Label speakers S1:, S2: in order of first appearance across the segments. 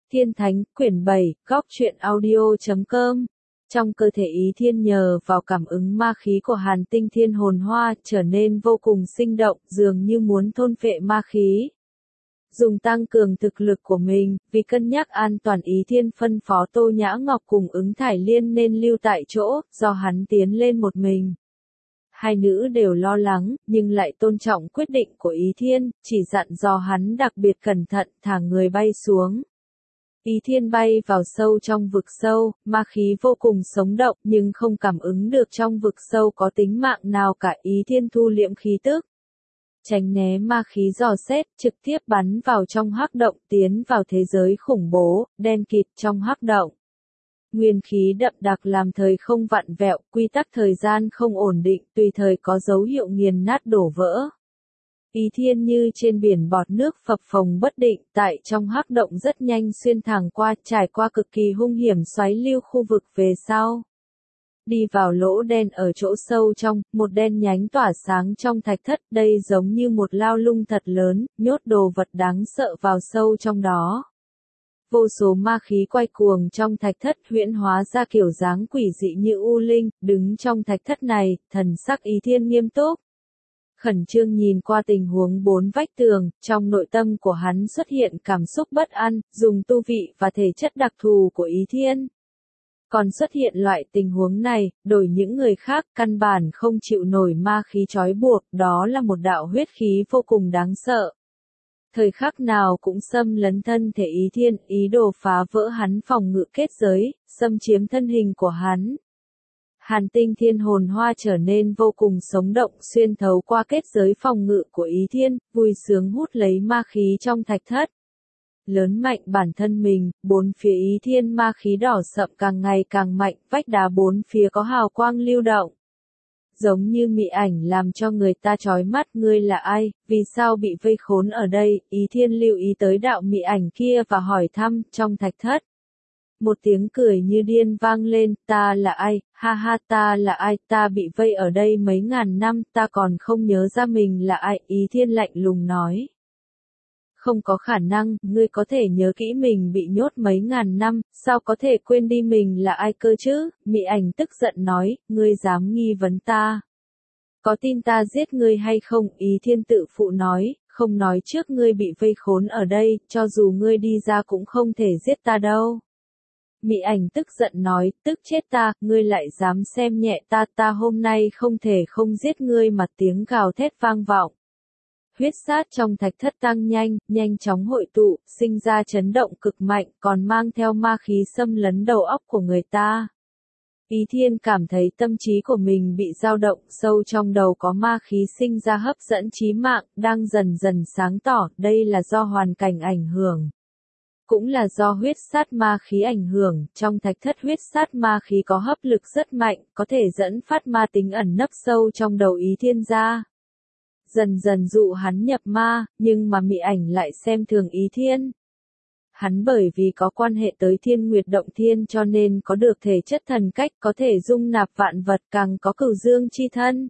S1: Thiên Thánh, quyển 7, góc truyện audio.com. Trong cơ thể Ý Thiên nhờ vào cảm ứng ma khí của Hàn Tinh Thiên Hồn Hoa trở nên vô cùng sinh động, dường như muốn thôn phệ ma khí. Dùng tăng cường thực lực của mình, vì cân nhắc an toàn Ý Thiên phân phó Tô Nhã Ngọc cùng Ứng Thải Liên nên lưu tại chỗ, do hắn tiến lên một mình. Hai nữ đều lo lắng, nhưng lại tôn trọng quyết định của Ý Thiên, chỉ dặn dò hắn đặc biệt cẩn thận thả người bay xuống. Ý Thiên bay vào sâu trong vực sâu, ma khí vô cùng sống động nhưng không cảm ứng được trong vực sâu có tính mạng nào cả. Ý Thiên thu liễm khí tức, tránh né ma khí dò xét, trực tiếp bắn vào trong hắc động, tiến vào thế giới khủng bố, đen kịt trong hắc động. Nguyên khí đậm đặc làm thời không vặn vẹo, quy tắc thời gian không ổn định, tùy thời có dấu hiệu nghiền nát đổ vỡ. Ý Thiên như trên biển bọt nước phập phồng bất định, tại trong hắc động rất nhanh xuyên thẳng qua, trải qua cực kỳ hung hiểm xoáy lưu khu vực về sau. Đi vào lỗ đen ở chỗ sâu trong, một đen nhánh tỏa sáng trong thạch thất, đây giống như một lao lung thật lớn, nhốt đồ vật đáng sợ vào sâu trong đó. Vô số ma khí quay cuồng trong thạch thất, huyễn hóa ra kiểu dáng quỷ dị như u linh, đứng trong thạch thất này, thần sắc Ý Thiên nghiêm túc. Khẩn trương nhìn qua tình huống bốn vách tường, trong nội tâm của hắn xuất hiện cảm xúc bất an, dùng tu vị và thể chất đặc thù của Ý Thiên. Còn xuất hiện loại tình huống này, đổi những người khác căn bản không chịu nổi ma khí trói buộc, đó là một đạo huyết khí vô cùng đáng sợ. Thời khắc nào cũng xâm lấn thân thể Ý Thiên, ý đồ phá vỡ hắn phòng ngự kết giới, xâm chiếm thân hình của hắn. Hàn Tinh Thiên Hồn Hoa trở nên vô cùng sống động, xuyên thấu qua kết giới phòng ngự của Ý Thiên, vui sướng hút lấy ma khí trong thạch thất. Lớn mạnh bản thân mình, bốn phía Ý Thiên ma khí đỏ sậm càng ngày càng mạnh, vách đá bốn phía có hào quang lưu động. Giống như mị ảnh làm cho người ta chói mắt. Ngươi là ai, vì sao bị vây khốn ở đây? Ý Thiên lưu ý tới đạo mị ảnh kia và hỏi thăm, trong thạch thất. Một tiếng cười như điên vang lên, ta là ai, ha ha, ta là ai, ta bị vây ở đây mấy ngàn năm, ta còn không nhớ ra mình là ai. Ý Thiên lạnh lùng nói. Không có khả năng, ngươi có thể nhớ kỹ mình bị nhốt mấy ngàn năm, sao có thể quên đi mình là ai cơ chứ? Mị ảnh tức giận nói, ngươi dám nghi vấn ta. Có tin ta giết ngươi hay không? Ý Thiên tự phụ nói, không nói trước ngươi bị vây khốn ở đây, cho dù ngươi đi ra cũng không thể giết ta đâu. Mị ảnh tức giận nói, tức chết ta, ngươi lại dám xem nhẹ ta, ta hôm nay không thể không giết ngươi mà. Tiếng gào thét vang vọng. Huyết sát trong thạch thất tăng nhanh, nhanh chóng hội tụ, sinh ra chấn động cực mạnh, còn mang theo ma khí xâm lấn đầu óc của người ta. Ý Thiên cảm thấy tâm trí của mình bị dao động, sâu trong đầu có ma khí sinh ra hấp dẫn chí mạng, đang dần dần sáng tỏ, đây là do hoàn cảnh ảnh hưởng. Cũng là do huyết sát ma khí ảnh hưởng, trong thạch thất huyết sát ma khí có hấp lực rất mạnh, có thể dẫn phát ma tính ẩn nấp sâu trong đầu Ý Thiên ra. Dần dần dụ hắn nhập ma, nhưng mà mị ảnh lại xem thường Ý Thiên. Hắn bởi vì có quan hệ tới Thiên Nguyệt Động Thiên cho nên có được thể chất thần cách, có thể dung nạp vạn vật, càng có cửu dương chi thân.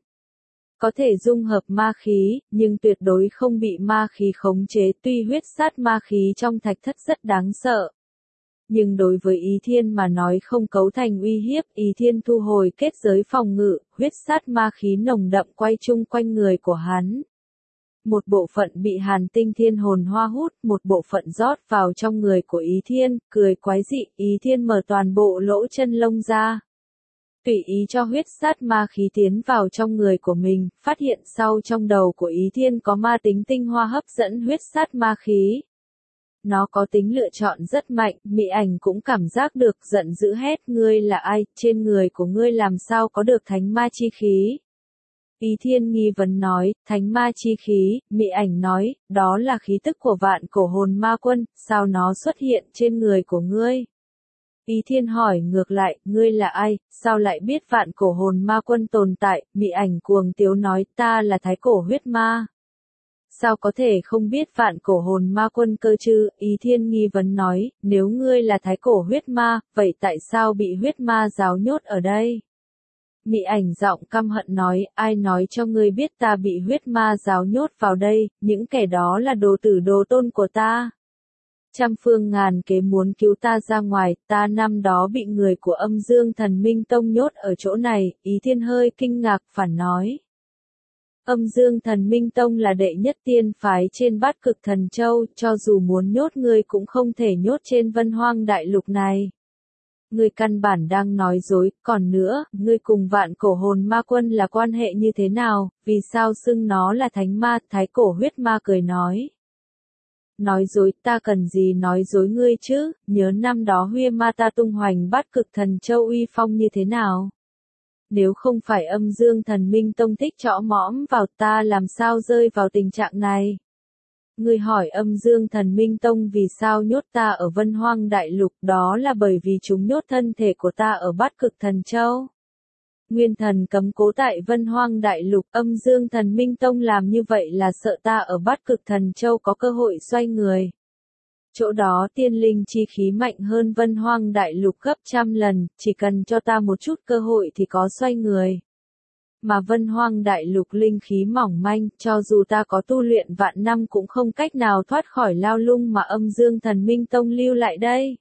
S1: Có thể dung hợp ma khí, nhưng tuyệt đối không bị ma khí khống chế. Tuy huyết sát ma khí trong thạch thất rất đáng sợ, nhưng đối với Ý Thiên mà nói không cấu thành uy hiếp. Ý Thiên thu hồi kết giới phòng ngự, huyết sát ma khí nồng đậm quay chung quanh người của hắn. Một bộ phận bị Hàn Tinh Thiên Hồn Hoa hút, một bộ phận rót vào trong người của Ý Thiên, cười quái dị. Ý Thiên mở toàn bộ lỗ chân lông ra, tùy ý cho huyết sát ma khí tiến vào trong người của mình, phát hiện sau trong đầu của Ý Thiên có ma tính tinh hoa hấp dẫn huyết sát ma khí. Nó có tính lựa chọn rất mạnh, mị ảnh cũng cảm giác được, giận dữ hét, ngươi là ai, trên người của ngươi làm sao có được thánh ma chi khí? Ý Thiên nghi vấn nói, thánh ma chi khí, mị ảnh nói, đó là khí tức của vạn cổ hồn ma quân, sao nó xuất hiện trên người của ngươi? Ý Thiên hỏi ngược lại, ngươi là ai, sao lại biết vạn cổ hồn ma quân tồn tại? Mị ảnh cuồng tiếu nói, ta là thái cổ huyết ma. Sao có thể không biết vạn cổ hồn ma quân cơ chứ? Ý Thiên nghi vấn nói, nếu ngươi là thái cổ huyết ma, vậy tại sao bị huyết ma giáo nhốt ở đây? Mị ảnh giọng căm hận nói, ai nói cho ngươi biết ta bị huyết ma giáo nhốt vào đây, những kẻ đó là đồ tử đồ tôn của ta. Trăm phương ngàn kế muốn cứu ta ra ngoài, ta năm đó bị người của Âm Dương Thần Minh Tông nhốt ở chỗ này, Ý Thiên hơi kinh ngạc phản nói. Âm Dương Thần Minh Tông là đệ nhất tiên phái trên Bát Cực Thần Châu, cho dù muốn nhốt ngươi cũng không thể nhốt trên Vân Hoang Đại Lục này. Ngươi căn bản đang nói dối, còn nữa, ngươi cùng Vạn Cổ Hồn Ma Quân là quan hệ như thế nào, vì sao xưng nó là thánh ma? Thái Cổ Huyết Ma cười nói. Nói dối, ta cần gì nói dối ngươi chứ, nhớ năm đó Huy Ma ta tung hoành Bát Cực Thần Châu uy phong như thế nào? Nếu không phải Âm Dương Thần Minh Tông thích trõ mõm vào, ta làm sao rơi vào tình trạng này? Ngươi hỏi Âm Dương Thần Minh Tông vì sao nhốt ta ở Vân Hoang Đại Lục, đó là bởi vì chúng nhốt thân thể của ta ở Bát Cực Thần Châu. Nguyên thần cấm cố tại Vân Hoang Đại Lục, Âm Dương Thần Minh Tông làm như vậy là sợ ta ở Bát Cực Thần Châu có cơ hội xoay người. Chỗ đó tiên linh chi khí mạnh hơn Vân Hoang Đại Lục gấp trăm lần, chỉ cần cho ta một chút cơ hội thì có xoay người. Mà Vân Hoang Đại Lục linh khí mỏng manh, cho dù ta có tu luyện vạn năm cũng không cách nào thoát khỏi lao lung mà Âm Dương Thần Minh Tông lưu lại đây.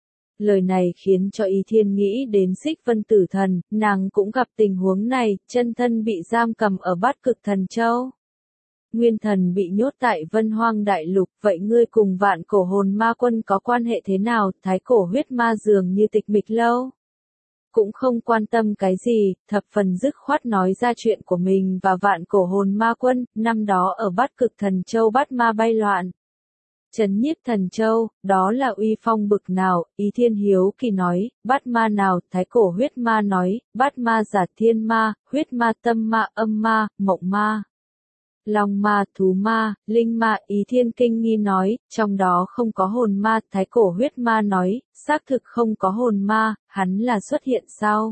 S1: Lời này khiến cho Ý Thiên nghĩ đến Xích Vân Tử Thần, nàng cũng gặp tình huống này, chân thân bị giam cầm ở Bát Cực Thần Châu. Nguyên thần bị nhốt tại Vân Hoang Đại Lục, vậy ngươi cùng Vạn Cổ Hồn Ma Quân có quan hệ thế nào? Thái Cổ Huyết Ma dường như tịch mịch lâu. Cũng không quan tâm cái gì, thập phần dứt khoát nói ra chuyện của mình và Vạn Cổ Hồn Ma Quân, năm đó ở Bát Cực Thần Châu bát ma bay loạn. Trấn nhiếp Thần Châu, đó là uy phong bực nào? Ý Thiên hiếu kỳ nói, bát ma nào? Thái Cổ Huyết Ma nói, bát ma giả thiên ma, huyết ma, tâm ma, âm ma, mộng ma. Long ma, thú ma, linh ma, Ý Thiên kinh nghi nói, trong đó không có hồn ma. Thái Cổ Huyết Ma nói, xác thực không có hồn ma, hắn là xuất hiện sau.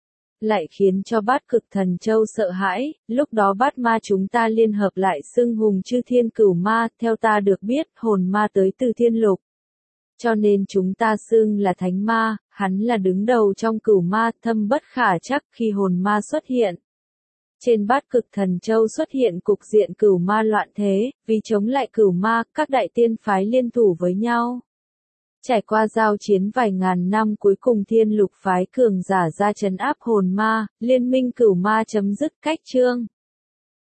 S1: Lại khiến cho Bát Cực Thần Châu sợ hãi, lúc đó bát ma chúng ta liên hợp lại xưng hùng chư thiên cửu ma, theo ta được biết, hồn ma tới từ thiên lục. Cho nên chúng ta xưng là thánh ma, hắn là đứng đầu trong cửu ma, thâm bất khả trắc khi hồn ma xuất hiện. Trên Bát Cực Thần Châu xuất hiện cục diện cửu ma loạn thế, vì chống lại cửu ma, các đại tiên phái liên thủ với nhau. Trải qua giao chiến vài ngàn năm cuối cùng thiên lục phái cường giả ra trấn áp hồn ma, liên minh cửu ma chấm dứt cách chương.